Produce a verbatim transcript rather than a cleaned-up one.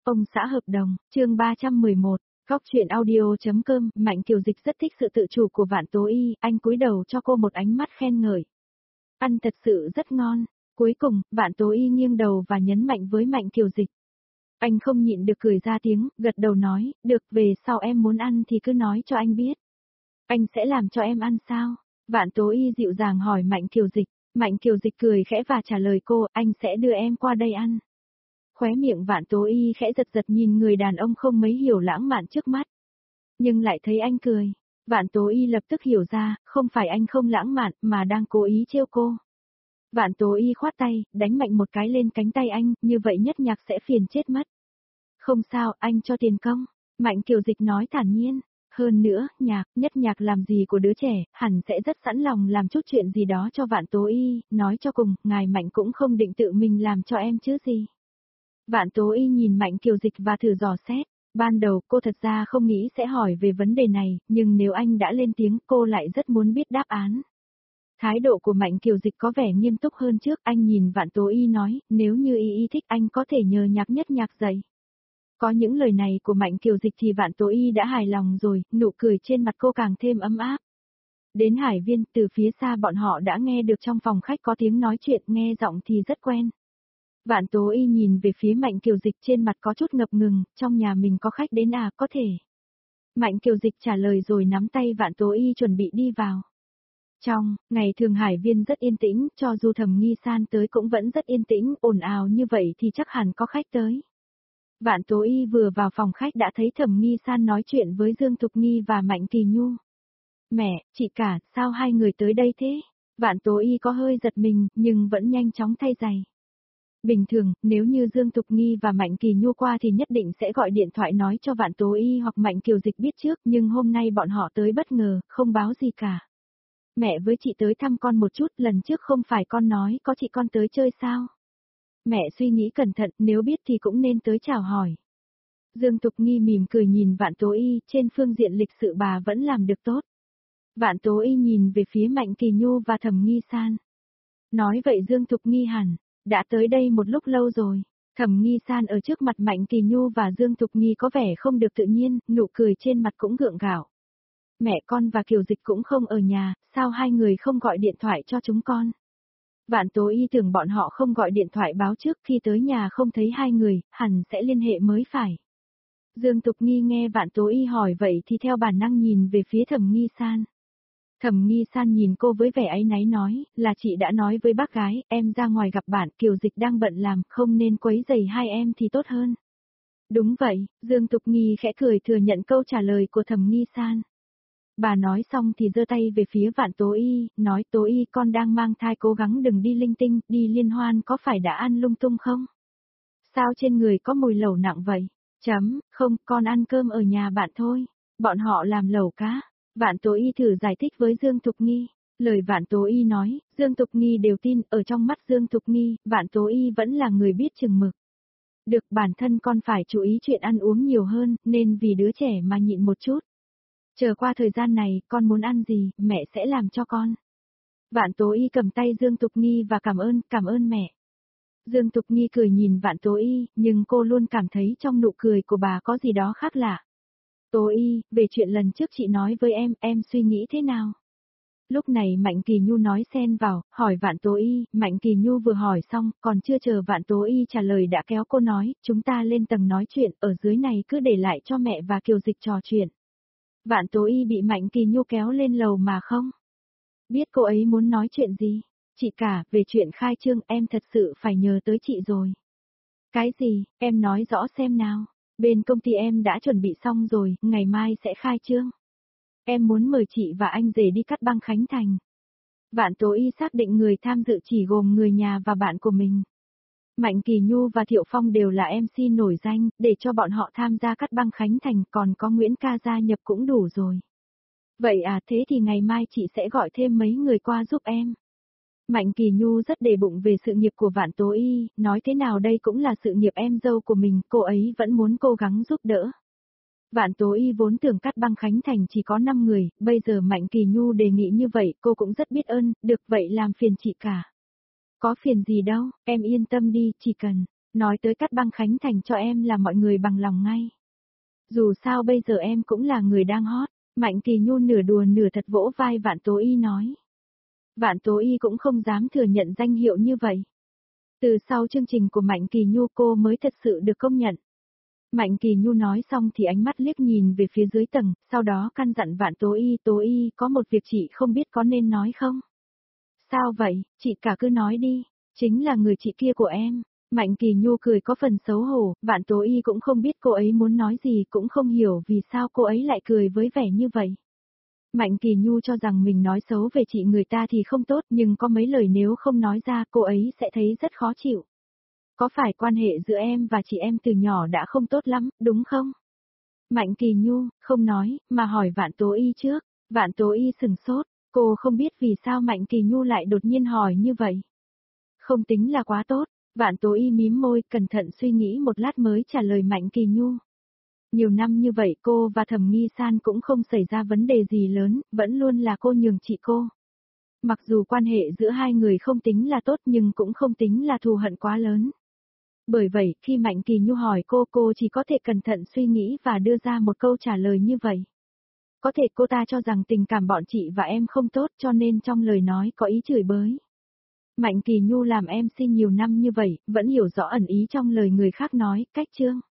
Ông xã hợp đồng, chương ba trăm mười một, góc truyện audio.com, Mạnh Kiều Dịch rất thích sự tự chủ của Vạn Tố Y, anh cúi đầu cho cô một ánh mắt khen ngợi. Ăn thật sự rất ngon. Cuối cùng, Vạn Tố Y nghiêng đầu và nhấn mạnh với Mạnh Kiều Dịch. Anh không nhịn được cười ra tiếng, gật đầu nói, được, về sau em muốn ăn thì cứ nói cho anh biết. Anh sẽ làm cho em ăn sao? Vạn Tố Y dịu dàng hỏi Mạnh Kiều Dịch. Mạnh Kiều Dịch cười khẽ và trả lời cô, anh sẽ đưa em qua đây ăn. Khóe miệng Vạn Tố Y khẽ giật giật nhìn người đàn ông không mấy hiểu lãng mạn trước mắt. Nhưng lại thấy anh cười. Vạn Tố Y lập tức hiểu ra, không phải anh không lãng mạn mà đang cố ý trêu cô. Vạn Tố Y khoát tay, đánh mạnh một cái lên cánh tay anh, như vậy Nhất Nhạc sẽ phiền chết mất. Không sao, anh cho tiền công. Mạnh Kiều Dịch nói thản nhiên. Hơn nữa, Nhạc, Nhất Nhạc làm gì của đứa trẻ, hẳn sẽ rất sẵn lòng làm chút chuyện gì đó cho Vạn Tố Y, nói cho cùng, ngài Mạnh cũng không định tự mình làm cho em chứ gì. Vạn Tố Y nhìn Mạnh Kiều Dịch và thử dò xét. Ban đầu cô thật ra không nghĩ sẽ hỏi về vấn đề này, nhưng nếu anh đã lên tiếng cô lại rất muốn biết đáp án. Thái độ của Mạnh Kiều Dịch có vẻ nghiêm túc hơn trước, anh nhìn Vạn Tố Y nói, nếu như Y Y thích anh có thể nhờ Nhạc Nhất Nhạc dạy. Có những lời này của Mạnh Kiều Dịch thì Vạn Tố Y đã hài lòng rồi, nụ cười trên mặt cô càng thêm ấm áp. Đến Hải Viên, từ phía xa bọn họ đã nghe được trong phòng khách có tiếng nói chuyện, nghe giọng thì rất quen. Vạn Tố Y nhìn về phía Mạnh Kiều Dịch trên mặt có chút ngập ngừng, trong nhà mình có khách đến à, có thể. Mạnh Kiều Dịch trả lời rồi nắm tay Vạn Tố Y chuẩn bị đi vào. Trong, ngày thường Hải Viên rất yên tĩnh, cho dù Thẩm Nghi San tới cũng vẫn rất yên tĩnh, ồn ào như vậy thì chắc hẳn có khách tới. Vạn Tố Y vừa vào phòng khách đã thấy Thẩm Nghi San nói chuyện với Dương Thục Nghi và Mạnh Kỳ Nhu. Mẹ, chị cả, sao hai người tới đây thế? Vạn Tố Y có hơi giật mình, nhưng vẫn nhanh chóng thay giày. Bình thường, nếu như Dương Thục Nghi và Mạnh Kỳ Nhu qua thì nhất định sẽ gọi điện thoại nói cho Vạn Tố Y hoặc Mạnh Kiều Dịch biết trước, nhưng hôm nay bọn họ tới bất ngờ, không báo gì cả. Mẹ với chị tới thăm con một chút, lần trước không phải con nói có chị con tới chơi sao? Mẹ suy nghĩ cẩn thận, nếu biết thì cũng nên tới chào hỏi. Dương Thục Nghi mỉm cười nhìn Vạn Tố Y, trên phương diện lịch sự bà vẫn làm được tốt. Vạn Tố Y nhìn về phía Mạnh Kỳ Nhu và Thẩm Nghi San. Nói vậy Dương Thục Nghi hẳn đã tới đây một lúc lâu rồi. Thẩm Nghi San ở trước mặt Mạnh Kỳ Nhu và Dương Thục Nghi có vẻ không được tự nhiên, nụ cười trên mặt cũng gượng gạo. Mẹ con và Kiều Dịch cũng không ở nhà, sao hai người không gọi điện thoại cho chúng con? Vạn Tố Y tưởng bọn họ không gọi điện thoại báo trước, khi tới nhà không thấy hai người, hẳn sẽ liên hệ mới phải. Dương Thục Nghi nghe Vạn Tố Y hỏi vậy thì theo bản năng nhìn về phía Thẩm Nghi San. Thẩm Nghi San nhìn cô với vẻ áy náy nói, là chị đã nói với bác gái, em ra ngoài gặp bạn, Kiều Dịch đang bận làm, không nên quấy rầy hai em thì tốt hơn. Đúng vậy, Dương Thục Nghi khẽ cười thừa nhận câu trả lời của Thẩm Nghi San. Bà nói xong thì giơ tay về phía Vạn Tố Y, nói Tố Y con đang mang thai cố gắng đừng đi linh tinh, đi liên hoan có phải đã ăn lung tung không? Sao trên người có mùi lẩu nặng vậy? Chấm, không, con ăn cơm ở nhà bạn thôi, bọn họ làm lẩu cá. Vạn Tố Y thử giải thích với Dương Thục Nghi. Lời Vạn Tố Y nói, Dương Thục Nghi đều tin, ở trong mắt Dương Thục Nghi, Vạn Tố Y vẫn là người biết chừng mực. Được, bản thân con phải chú ý chuyện ăn uống nhiều hơn, nên vì đứa trẻ mà nhịn một chút. Chờ qua thời gian này, con muốn ăn gì, mẹ sẽ làm cho con. Vạn Tố Y cầm tay Dương Thục Nghi và cảm ơn, cảm ơn mẹ. Dương Thục Nghi cười nhìn Vạn Tố Y, nhưng cô luôn cảm thấy trong nụ cười của bà có gì đó khác lạ. Tố Y, về chuyện lần trước chị nói với em, em suy nghĩ thế nào? Lúc này Mạnh Kỳ Nhu nói xen vào, hỏi Vạn Tố Y, Mạnh Kỳ Nhu vừa hỏi xong, còn chưa chờ Vạn Tố Y trả lời đã kéo cô nói, chúng ta lên tầng nói chuyện, ở dưới này cứ để lại cho mẹ và Kiều Dịch trò chuyện. Vạn Tố Y bị Mạnh Kỳ Nhu kéo lên lầu mà không biết cô ấy muốn nói chuyện gì. Chị cả, về chuyện khai trương em thật sự phải nhờ tới chị rồi. Cái gì, em nói rõ xem nào. Bên công ty em đã chuẩn bị xong rồi, ngày mai sẽ khai trương. Em muốn mời chị và anh rể đi cắt băng khánh thành. Vạn Tố Y xác định người tham dự chỉ gồm người nhà và bạn của mình. Mạnh Kỳ Nhu và Thiệu Phong đều là em xê nổi danh, để cho bọn họ tham gia cắt băng khánh thành, còn có Nguyễn Ca gia nhập cũng đủ rồi. Vậy à, thế thì ngày mai chị sẽ gọi thêm mấy người qua giúp em. Mạnh Kỳ Nhu rất để bụng về sự nghiệp của Vạn Tố Y, nói thế nào đây cũng là sự nghiệp em dâu của mình, cô ấy vẫn muốn cố gắng giúp đỡ. Vạn Tố Y vốn tưởng cắt băng khánh thành chỉ có năm người, bây giờ Mạnh Kỳ Nhu đề nghị như vậy, cô cũng rất biết ơn, được vậy làm phiền chị cả. Có phiền gì đâu, em yên tâm đi, chỉ cần Nói tới cắt băng Khánh Thành cho em là mọi người bằng lòng ngay. Dù sao bây giờ em cũng là người đang hot, Mạnh Kỳ Nhu nửa đùa nửa thật vỗ vai Vạn Tố Y nói. Vạn Tố Y cũng không dám thừa nhận danh hiệu như vậy. Từ sau chương trình của Mạnh Kỳ Nhu cô mới thật sự được công nhận. Mạnh Kỳ Nhu nói xong thì ánh mắt liếc nhìn về phía dưới tầng, sau đó căn dặn Vạn Tố Y, Tố Y có một việc chị không biết có nên nói không? Sao vậy, chị cả cứ nói đi, chính là người chị kia của em. Mạnh Kỳ Nhu cười có phần xấu hổ, Vạn Tố Y cũng không biết cô ấy muốn nói gì, cũng không hiểu vì sao cô ấy lại cười với vẻ như vậy. Mạnh Kỳ Nhu cho rằng mình nói xấu về chị người ta thì không tốt, nhưng có mấy lời nếu không nói ra cô ấy sẽ thấy rất khó chịu. Có phải quan hệ giữa em và chị em từ nhỏ đã không tốt lắm, đúng không? Mạnh Kỳ Nhu, không nói, mà hỏi Vạn Tố Y trước. Vạn Tố Y sừng sốt, cô không biết vì sao Mạnh Kỳ Nhu lại đột nhiên hỏi như vậy. Không tính là quá tốt, Vạn Tố Y mím môi, cẩn thận suy nghĩ một lát mới trả lời Mạnh Kỳ Nhu. Nhiều năm như vậy cô và Thẩm Nghi San cũng không xảy ra vấn đề gì lớn, vẫn luôn là cô nhường chị cô. Mặc dù quan hệ giữa hai người không tính là tốt nhưng cũng không tính là thù hận quá lớn. Bởi vậy, khi Mạnh Kỳ Nhu hỏi cô, cô chỉ có thể cẩn thận suy nghĩ và đưa ra một câu trả lời như vậy. Có thể cô ta cho rằng tình cảm bọn chị và em không tốt cho nên trong lời nói có ý chửi bới. Mạnh Kỳ Nhu làm em xê nhiều năm như vậy, vẫn hiểu rõ ẩn ý trong lời người khác nói, cách chương.